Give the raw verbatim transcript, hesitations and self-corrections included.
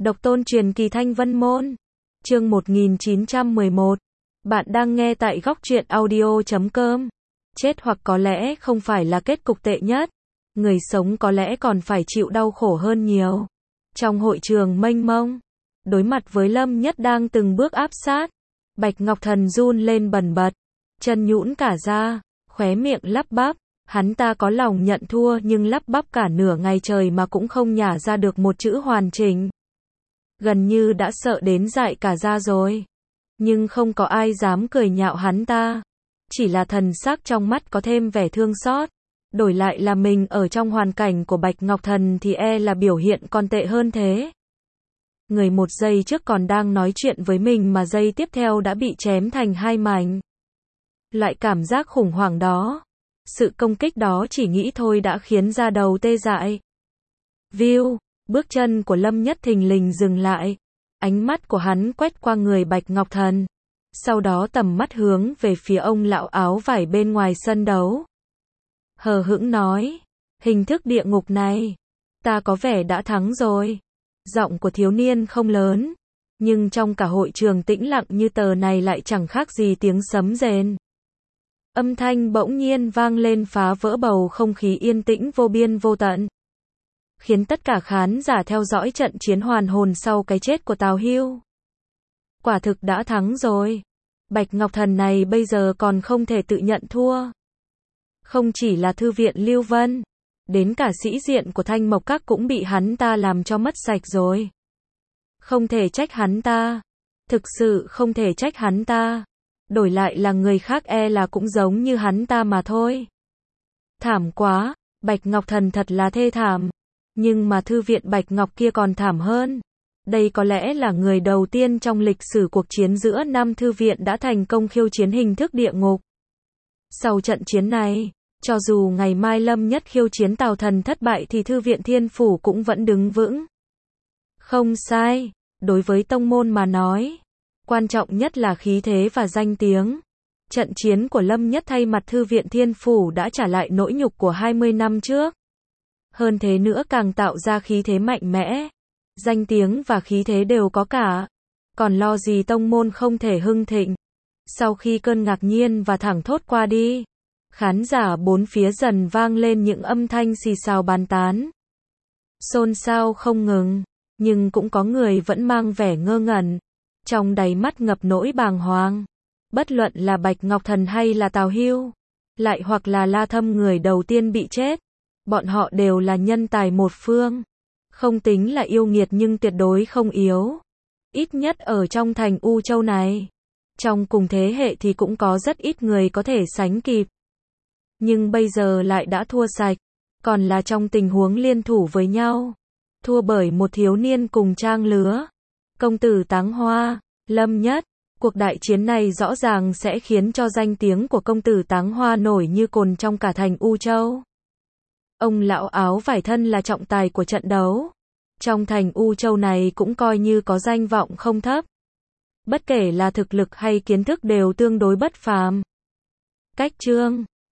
Độc tôn truyền kỳ Thanh Vân Môn. Chương một nghìn chín trăm mười một. Bạn đang nghe tại góc truyện audio chấm com. Chết hoặc có lẽ không phải là kết cục tệ nhất. Người sống có lẽ còn phải chịu đau khổ hơn nhiều. Trong hội trường mênh mông, đối mặt với Lâm Nhất đang từng bước áp sát, Bạch Ngọc Thần run lên bần bật, chân nhũn cả ra, khóe miệng lắp bắp. Hắn ta có lòng nhận thua nhưng lắp bắp cả nửa ngày trời mà cũng không nhả ra được một chữ hoàn chỉnh. Gần như đã sợ đến dại cả da rồi. Nhưng không có ai dám cười nhạo hắn ta. Chỉ là thần sắc trong mắt có thêm vẻ thương xót. Đổi lại là mình ở trong hoàn cảnh của Bạch Ngọc Thần thì e là biểu hiện còn tệ hơn thế. Người một giây trước còn đang nói chuyện với mình mà giây tiếp theo đã bị chém thành hai mảnh. Loại cảm giác khủng hoảng đó, sự công kích đó chỉ nghĩ thôi đã khiến da đầu tê dại. View, bước chân của Lâm Nhất thình lình dừng lại. Ánh mắt của hắn quét qua người Bạch Ngọc Thần. Sau đó tầm mắt hướng về phía ông lão áo vải bên ngoài sân đấu. Hờ hững nói, hình thức địa ngục này, ta có vẻ đã thắng rồi. Giọng của thiếu niên không lớn, nhưng trong cả hội trường tĩnh lặng như tờ này lại chẳng khác gì tiếng sấm rền. Âm thanh bỗng nhiên vang lên phá vỡ bầu không khí yên tĩnh vô biên vô tận, khiến tất cả khán giả theo dõi trận chiến hoàn hồn sau cái chết của Tào Hưu. Quả thực đã thắng rồi. Bạch Ngọc Thần này bây giờ còn không thể tự nhận thua. Không chỉ là thư viện Lưu Vân, đến cả sĩ diện của Thanh Mộc Các cũng bị hắn ta làm cho mất sạch rồi. Không thể trách hắn ta. Thực sự không thể trách hắn ta. Đổi lại là người khác e là cũng giống như hắn ta mà thôi. Thảm quá, Bạch Ngọc Thần thật là thê thảm. Nhưng mà thư viện Bạch Ngọc kia còn thảm hơn. Đây có lẽ là người đầu tiên trong lịch sử cuộc chiến giữa năm thư viện đã thành công khiêu chiến hình thức địa ngục. Sau trận chiến này, cho dù ngày mai Lâm Nhất khiêu chiến Tào Thần thất bại thì thư viện Thiên Phủ cũng vẫn đứng vững. Không sai, đối với tông môn mà nói, quan trọng nhất là khí thế và danh tiếng. Trận chiến của Lâm Nhất thay mặt thư viện Thiên Phủ đã trả lại nỗi nhục của hai mươi năm trước. Hơn thế nữa càng tạo ra khí thế mạnh mẽ. Danh tiếng và khí thế đều có cả. Còn lo gì tông môn không thể hưng thịnh. Sau khi cơn ngạc nhiên và thảng thốt qua đi, khán giả bốn phía dần vang lên những âm thanh xì xào bàn tán. Xôn xao không ngừng, nhưng cũng có người vẫn mang vẻ ngơ ngẩn, trong đáy mắt ngập nỗi bàng hoàng. Bất luận là Bạch Ngọc Thần hay là Tào Hưu, lại hoặc là La Thâm người đầu tiên bị chết, bọn họ đều là nhân tài một phương. Không tính là yêu nghiệt nhưng tuyệt đối không yếu. Ít nhất ở trong thành U Châu này. Trong cùng thế hệ thì cũng có rất ít người có thể sánh kịp. Nhưng bây giờ lại đã thua sạch. Còn là trong tình huống liên thủ với nhau. Thua bởi một thiếu niên cùng trang lứa. Công tử Táng Hoa, Lâm Nhất. Cuộc đại chiến này rõ ràng sẽ khiến cho danh tiếng của công tử Táng Hoa nổi như cồn trong cả thành U Châu. Ông lão áo vải thân là trọng tài của trận đấu. Trong thành U Châu này cũng coi như có danh vọng không thấp. Bất kể là thực lực hay kiến thức đều tương đối bất phàm. Cách chương